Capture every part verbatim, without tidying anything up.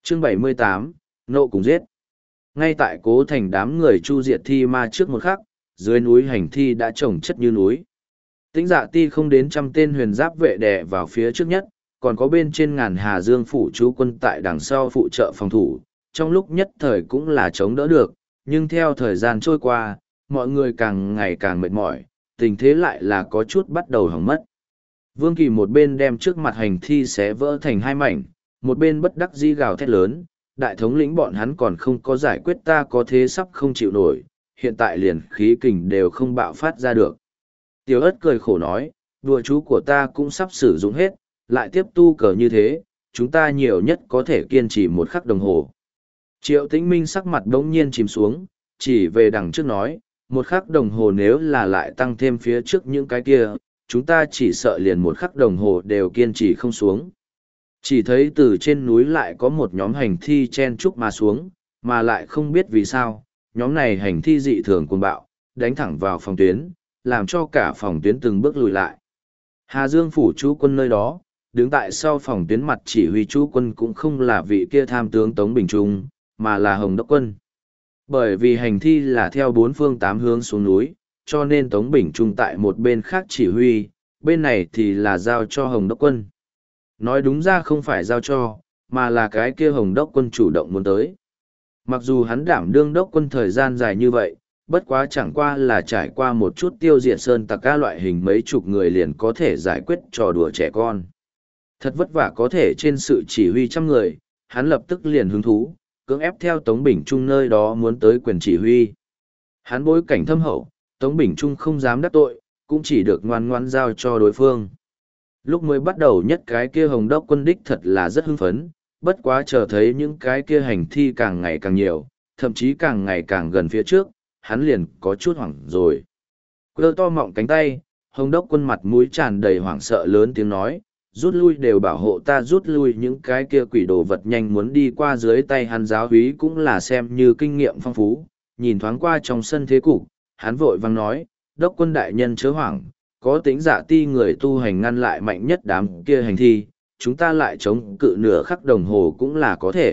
Chương bảy mươi tám, Nộ cùng giết. Ngay tại cố thành đám người chu diệt thi ma trước một khắc, dưới núi hành thi đã trồng chất như núi. Tĩnh Dạ Ti không đến trăm tên huyền giáp vệ đè vào phía trước nhất, còn có bên trên ngàn Hà Dương phủ chú quân tại đằng sau phụ trợ phòng thủ, trong lúc nhất thời cũng là chống đỡ được, nhưng theo thời gian trôi qua, mọi người càng ngày càng mệt mỏi, tình thế lại là có chút bắt đầu hỏng mất. Vương Kỳ một bên đem trước mặt hành thi xé vỡ thành hai mảnh, một bên bất đắc dĩ gào thét lớn, đại thống lĩnh bọn hắn còn không có giải quyết ta có thế sắp không chịu nổi, hiện tại liền khí kình đều không bạo phát ra được. Tiểu ất cười khổ nói, đùa chú của ta cũng sắp sử dụng hết, lại tiếp tu cờ như thế, chúng ta nhiều nhất có thể kiên trì một khắc đồng hồ. Triệu Tĩnh Minh sắc mặt đống nhiên chìm xuống, chỉ về đằng trước nói, một khắc đồng hồ nếu là lại tăng thêm phía trước những cái kia, chúng ta chỉ sợ liền một khắc đồng hồ đều kiên trì không xuống. Chỉ thấy từ trên núi lại có một nhóm hành thi chen chúc mà xuống, mà lại không biết vì sao, nhóm này hành thi dị thường cuồng bạo, đánh thẳng vào phòng tuyến, làm cho cả phòng tuyến từng bước lùi lại. Hà Dương phủ chú quân nơi đó, đứng tại sau phòng tuyến mặt chỉ huy chú quân cũng không là vị kia tham tướng Tống Bình Trung, mà là Hồng Đốc quân. Bởi vì hành thi là theo bốn phương tám hướng xuống núi, cho nên Tống Bình Trung tại một bên khác chỉ huy, bên này thì là giao cho Hồng Đốc quân. Nói đúng ra không phải giao cho, mà là cái kia Hồng Đốc quân chủ động muốn tới. Mặc dù hắn đảm đương đốc quân thời gian dài như vậy, bất quá chẳng qua là trải qua một chút tiêu diệt sơn tặc ca loại hình mấy chục người liền có thể giải quyết trò đùa trẻ con. Thật vất vả có thể trên sự chỉ huy trăm người, hắn lập tức liền hứng thú, cưỡng ép theo Tống Bình Trung nơi đó muốn tới quyền chỉ huy. Hắn bối cảnh thâm hậu, Tống Bình Trung không dám đắc tội, cũng chỉ được ngoan ngoan giao cho đối phương. Lúc mới bắt đầu nhất cái kia Hồng Đốc quân đích thật là rất hưng phấn, bất quá chờ thấy những cái kia hành thi càng ngày càng nhiều, thậm chí càng ngày càng gần phía trước, hắn liền có chút hoảng rồi. Quơ to mọng cánh tay, Hồng Đốc quân mặt mũi tràn đầy hoảng sợ lớn tiếng nói, rút lui đều bảo hộ ta rút lui những cái kia quỷ đồ vật nhanh muốn đi qua dưới tay hắn giáo úy cũng là xem như kinh nghiệm phong phú, nhìn thoáng qua trong sân thế cục, hắn vội vang nói, Đốc quân đại nhân chớ hoảng, có Tĩnh Dạ Ti người tu hành ngăn lại mạnh nhất đám kia hành thi, chúng ta lại chống cự nửa khắc đồng hồ cũng là có thể.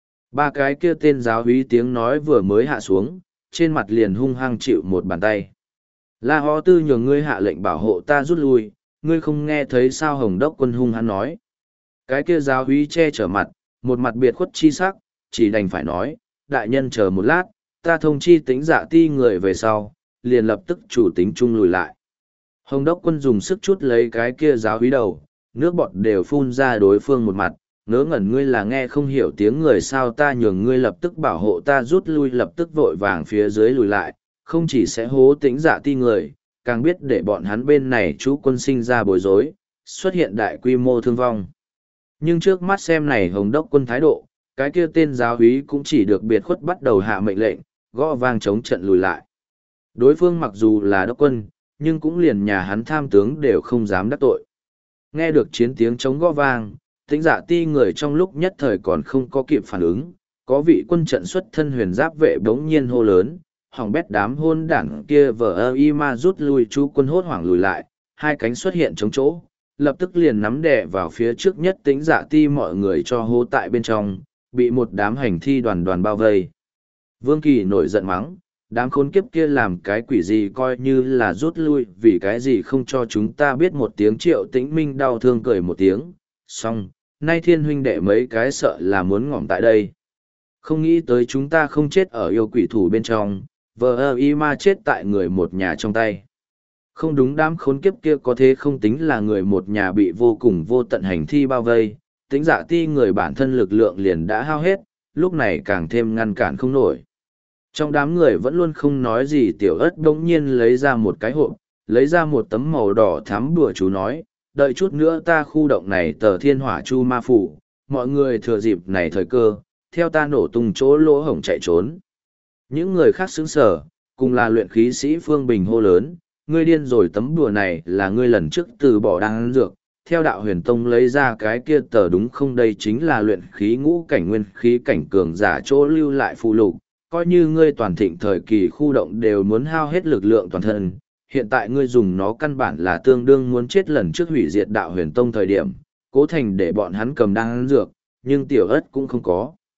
Ba cái kia tên giáo úy tiếng nói vừa mới hạ xuống, trên mặt liền hung hăng chịu một bàn tay. La Ho Tư nhường ngươi hạ lệnh bảo hộ ta rút lui, ngươi không nghe thấy sao Hồng Đốc quân hung hắn nói. Cái kia giáo úy che chở mặt, một mặt biệt khuất chi sắc, chỉ đành phải nói, đại nhân chờ một lát, ta thông chi Tĩnh Dạ Ti người về sau, liền lập tức chủ tính chung lùi lại. Hồng Đốc quân dùng sức chút lấy cái kia giáo úy đầu, nước bọt đều phun ra đối phương một mặt, ngớ ngẩn ngươi là nghe không hiểu tiếng người sao ta nhường ngươi lập tức bảo hộ ta rút lui lập tức vội vàng phía dưới lùi lại, không chỉ sẽ hố Tĩnh Dạ Ti người, càng biết để bọn hắn bên này chú quân sinh ra bối rối, xuất hiện đại quy mô thương vong. Nhưng trước mắt xem này Hồng Đốc quân thái độ, cái kia tên giáo úy cũng chỉ được biệt khuất bắt đầu hạ mệnh lệnh, gõ vang chống trận lùi lại. Đối phương mặc dù là đốc quân, nhưng cũng liền nhà hắn tham tướng đều không dám đắc tội. Nghe được chiến tiếng chống gõ vang, Tĩnh Dạ Ti người trong lúc nhất thời còn không có kịp phản ứng, có vị quân trận xuất thân huyền giáp vệ bỗng nhiên hô lớn, hỏng bét đám hôn đảng kia vờ ơ y ma rút lui chú quân hốt hoảng lùi lại, hai cánh xuất hiện chống chỗ, lập tức liền nắm đè vào phía trước nhất Tĩnh Dạ Ti mọi người cho hô tại bên trong, bị một đám hành thi đoàn đoàn bao vây. Vương Kỳ nổi giận mắng, đám khốn kiếp kia làm cái quỷ gì coi như là rút lui vì cái gì không cho chúng ta biết một tiếng. Triệu Tĩnh Minh đau thương cười một tiếng, xong, nay thiên huynh đệ mấy cái sợ là muốn ngỏm tại đây. Không nghĩ tới chúng ta không chết ở yêu quỷ thủ bên trong, vờ ơ y ma chết tại người một nhà trong tay. Không đúng đám khốn kiếp kia có thế không tính là người một nhà bị vô cùng vô tận hành thi bao vây, Tĩnh Dạ Ti người bản thân lực lượng liền đã hao hết, lúc này càng thêm ngăn cản không nổi. Trong đám người vẫn luôn không nói gì tiểu ất đống nhiên lấy ra một cái hộp, lấy ra một tấm màu đỏ thắm đùa chú nói, đợi chút nữa ta khu động này tờ thiên hỏa chu ma phủ, mọi người thừa dịp này thời cơ, theo ta nổ tung chỗ lỗ hổng chạy trốn. Những người khác sững sờ, cùng là luyện khí sĩ Phương Bình hô lớn, ngươi điên rồi tấm đùa này là ngươi lần trước từ bỏ đan dược, theo đạo huyền tông lấy ra cái kia tờ đúng không đây chính là luyện khí ngũ cảnh nguyên khí cảnh cường giả chỗ lưu lại phụ lục, coi như ngươi toàn thịnh thời kỳ khu động đều muốn hao hết lực lượng toàn thân, hiện tại ngươi dùng nó căn bản là tương đương muốn chết lần trước hủy diệt đạo huyền tông thời điểm, cố thành để bọn hắn cầm đan dược, nhưng tiểu ất cũng không có.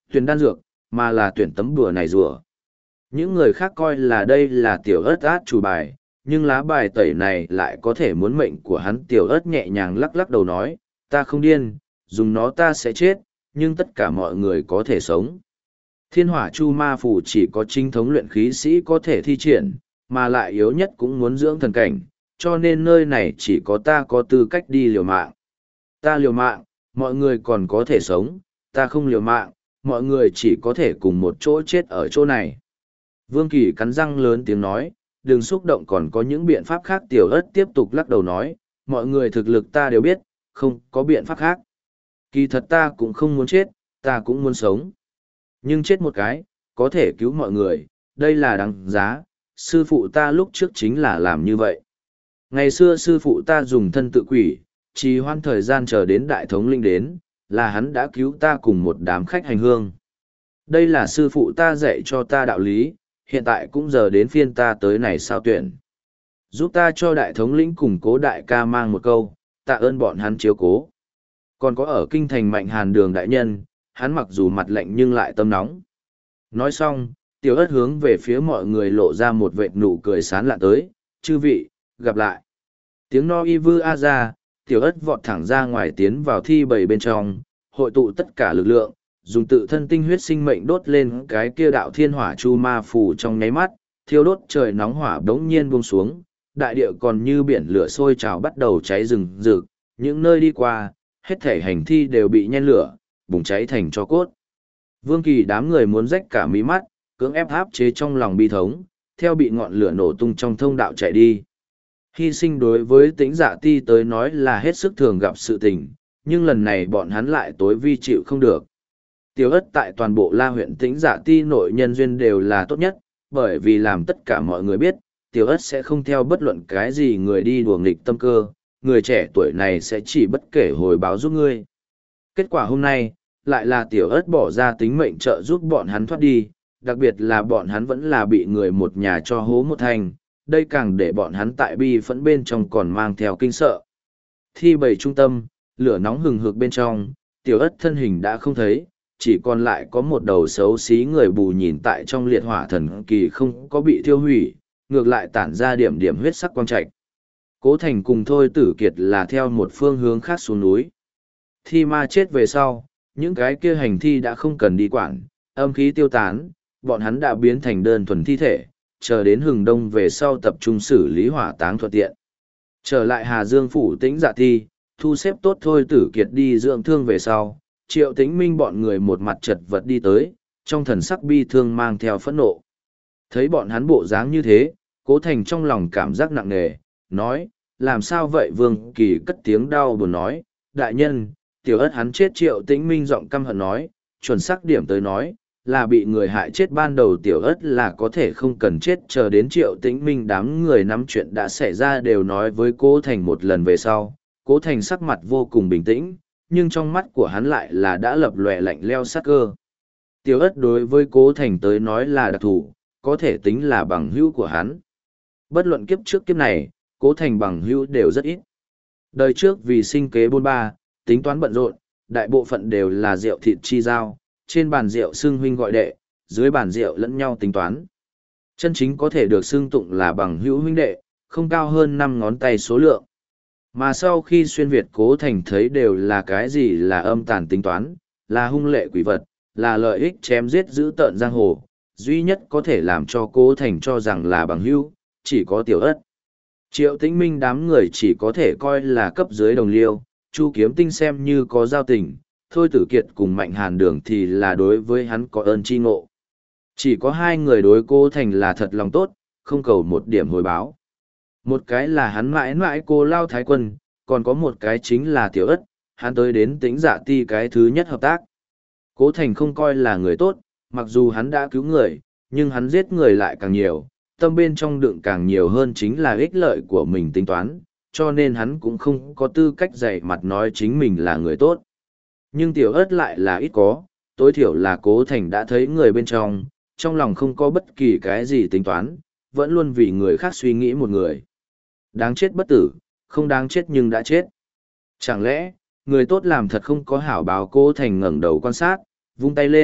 tuyển đan dược, mà là tuyển tấm đùa này rùa. Những người khác coi là đây là tiểu ớt át chủ bài, nhưng lá bài tẩy này lại có thể muốn mệnh của hắn. Tiểu ớt nhẹ nhàng lắc lắc đầu nói, ta không điên, dùng nó ta sẽ chết, nhưng tất cả mọi người có thể sống. Thiên hỏa chu ma phủ chỉ có chính thống luyện khí sĩ có thể thi triển, mà lại yếu nhất cũng muốn dưỡng thần cảnh, cho nên nơi này chỉ có ta có tư cách đi liều mạng. Ta liều mạng, mọi người còn có thể sống, ta không liều mạng, mọi người chỉ có thể cùng một chỗ chết ở chỗ này. Vương Kỳ cắn răng lớn tiếng nói, đừng xúc động, còn có những biện pháp khác. Tiểu ớt tiếp tục lắc đầu nói, mọi người thực lực ta đều biết, không có biện pháp khác. Kỳ thật ta cũng không muốn chết, ta cũng muốn sống. Nhưng chết một cái, có thể cứu mọi người, đây là đáng giá. Sư phụ ta lúc trước chính là làm như vậy. Ngày xưa sư phụ ta dùng thân tự quỷ, trì hoãn thời gian chờ đến đại thống linh đến, là hắn đã cứu ta cùng một đám khách hành hương. Đây là sư phụ ta dạy cho ta đạo lý, hiện tại cũng giờ đến phiên ta tới này sao tuyển. Giúp ta cho đại thống lĩnh cùng cố đại ca mang một câu, tạ ơn bọn hắn chiếu cố. Còn có ở kinh thành Mạnh Hàn Đường đại nhân, hắn mặc dù mặt lạnh nhưng lại tâm nóng. Nói xong, tiểu ớt hướng về phía mọi người lộ ra một vệt nụ cười sán lạ tới, chư vị, gặp lại. Tiếng no y vư a ra, tiểu ớt vọt thẳng ra ngoài tiến vào thi bầy bên trong, hội tụ tất cả lực lượng, dùng tự thân tinh huyết sinh mệnh đốt lên cái kia đạo thiên hỏa chu ma phù trong nháy mắt, thiêu đốt trời nóng hỏa đống nhiên buông xuống, đại địa còn như biển lửa sôi trào bắt đầu cháy rừng rực, những nơi đi qua, hết thể hành thi đều bị nhen lửa, bùng cháy thành tro cốt. Vương Kỳ đám người muốn rách cả mí mắt, cưỡng ép áp chế trong lòng bi thống, theo bị ngọn lửa nổ tung trong thông đạo chạy đi. Hy sinh đối với Tĩnh Dạ Ti tới nói là hết sức thường gặp sự tình, nhưng lần này bọn hắn lại tối vi chịu không được. Tiểu ất tại toàn bộ La huyện Tĩnh Dạ Ti nội nhân duyên đều là tốt nhất, bởi vì làm tất cả mọi người biết, Tiểu ất sẽ không theo bất luận cái gì người đi đùa nghịch tâm cơ, người trẻ tuổi này sẽ chỉ bất kể hồi báo giúp ngươi. Kết quả hôm nay, lại là Tiểu ất bỏ ra tính mệnh trợ giúp bọn hắn thoát đi, đặc biệt là bọn hắn vẫn là bị người một nhà cho hố một thành, đây càng để bọn hắn tại bi phẫn bên trong còn mang theo kinh sợ. Thi bầy trung tâm, lửa nóng hừng hực bên trong, Tiểu ất thân hình đã không thấy, chỉ còn lại có một đầu xấu xí người bù nhìn tại trong liệt hỏa thần kỳ không có bị thiêu hủy, ngược lại tản ra điểm điểm huyết sắc quang trạch. Cố Thành cùng Thôi Tử Kiệt là theo một phương hướng khác xuống núi. Thi ma chết về sau, những cái kia hành thi đã không cần đi quản, âm khí tiêu tán, bọn hắn đã biến thành đơn thuần thi thể, chờ đến hừng đông về sau tập trung xử lý hỏa táng thuận tiện. Trở lại Hà Dương phủ Tĩnh Dạ Ti, thu xếp tốt Thôi Tử Kiệt đi dưỡng thương về sau, Triệu Tĩnh Minh bọn người một mặt chật vật đi tới, trong thần sắc bi thương mang theo phẫn nộ. Thấy bọn hắn bộ dáng như thế, Cố Thành trong lòng cảm giác nặng nề, nói, làm sao vậy? Vương Kỳ cất tiếng đau buồn nói, đại nhân, Tiểu ất hắn chết. Triệu Tĩnh Minh giọng căm hận nói, chuẩn xác điểm tới nói, là bị người hại chết. Ban đầu Tiểu ất là có thể không cần chết, chờ đến Triệu Tĩnh Minh đám người nắm chuyện đã xảy ra đều nói với Cố Thành một lần về sau, Cố Thành sắc mặt vô cùng bình tĩnh, nhưng trong mắt của hắn lại là đã lập lòe lạnh leo sát cơ. Tiểu ất đối với Cố Thành tới nói là đặc thù, có thể tính là bằng hữu của hắn. Bất luận kiếp trước kiếp này, Cố Thành bằng hữu đều rất ít. Đời trước vì sinh kế bôn ba, tính toán bận rộn, đại bộ phận đều là rượu thịt chi giao, trên bàn rượu xưng huynh gọi đệ, dưới bàn rượu lẫn nhau tính toán. Chân chính có thể được xưng tụng là bằng hữu huynh đệ, không cao hơn năm ngón tay số lượng. Mà sau khi xuyên Việt, Cố Thành thấy đều là cái gì là âm tàn tính toán, là hung lệ quỷ vật, là lợi ích chém giết giữ tợn giang hồ, duy nhất có thể làm cho Cố Thành cho rằng là bằng hữu, chỉ có Tiểu ất. Triệu Tĩnh Minh đám người chỉ có thể coi là cấp dưới đồng liêu, Chu Kiếm Tinh xem như có giao tình, Thôi Tử Kiệt cùng Mạnh Hàn Đường thì là đối với hắn có ơn chi ngộ. Chỉ có hai người đối Cố Thành là thật lòng tốt, không cầu một điểm hồi báo. Một cái là hắn mãi mãi cô Lao Thái Quân, còn có một cái chính là Tiểu ất, hắn tới đến Tĩnh Dạ Ti cái thứ nhất hợp tác. Cố Thành không coi là người tốt, mặc dù hắn đã cứu người, nhưng hắn giết người lại càng nhiều, tâm bên trong đựng càng nhiều hơn chính là ích lợi của mình tính toán, cho nên hắn cũng không có tư cách dạy mặt nói chính mình là người tốt. Nhưng Tiểu ất lại là ít có, tối thiểu là Cố Thành đã thấy người bên trong, trong lòng không có bất kỳ cái gì tính toán, vẫn luôn vì người khác suy nghĩ một người. Đáng chết bất tử, không đáng chết nhưng đã chết. Chẳng lẽ, người tốt làm thật không có hảo báo? Cố Thành ngẩng đầu quan sát, vung tay lên,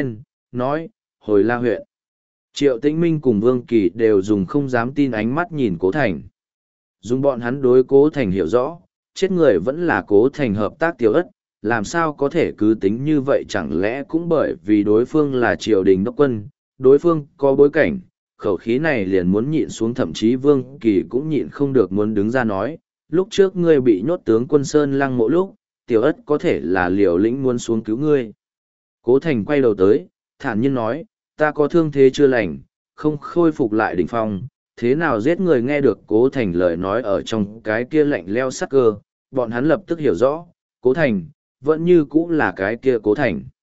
nói, hồi La huyện. Triệu Tĩnh Minh cùng Vương Kỳ đều dùng không dám tin ánh mắt nhìn Cố Thành. Dùng bọn hắn đối Cố Thành hiểu rõ, chết người vẫn là Cố Thành hợp tác Tiểu Ất, làm sao có thể cứ tính như vậy, chẳng lẽ cũng bởi vì đối phương là triều đình đốc quân, đối phương có bối cảnh, khẩu khí này liền muốn nhịn xuống, thậm chí Vương Kỳ cũng nhịn không được muốn đứng ra nói, lúc trước ngươi bị nhốt tướng quân Sơn Lăng Mộ lúc, Tiểu Ất có thể là liều lĩnh muốn xuống cứu ngươi. Cố Thành quay đầu tới, thản nhiên nói, ta có thương thế chưa lành, không khôi phục lại đỉnh phong, thế nào giết người. Nghe được Cố Thành lời nói ở trong cái kia lạnh leo sắc cơ, bọn hắn lập tức hiểu rõ, Cố Thành, vẫn như cũ là cái kia Cố Thành.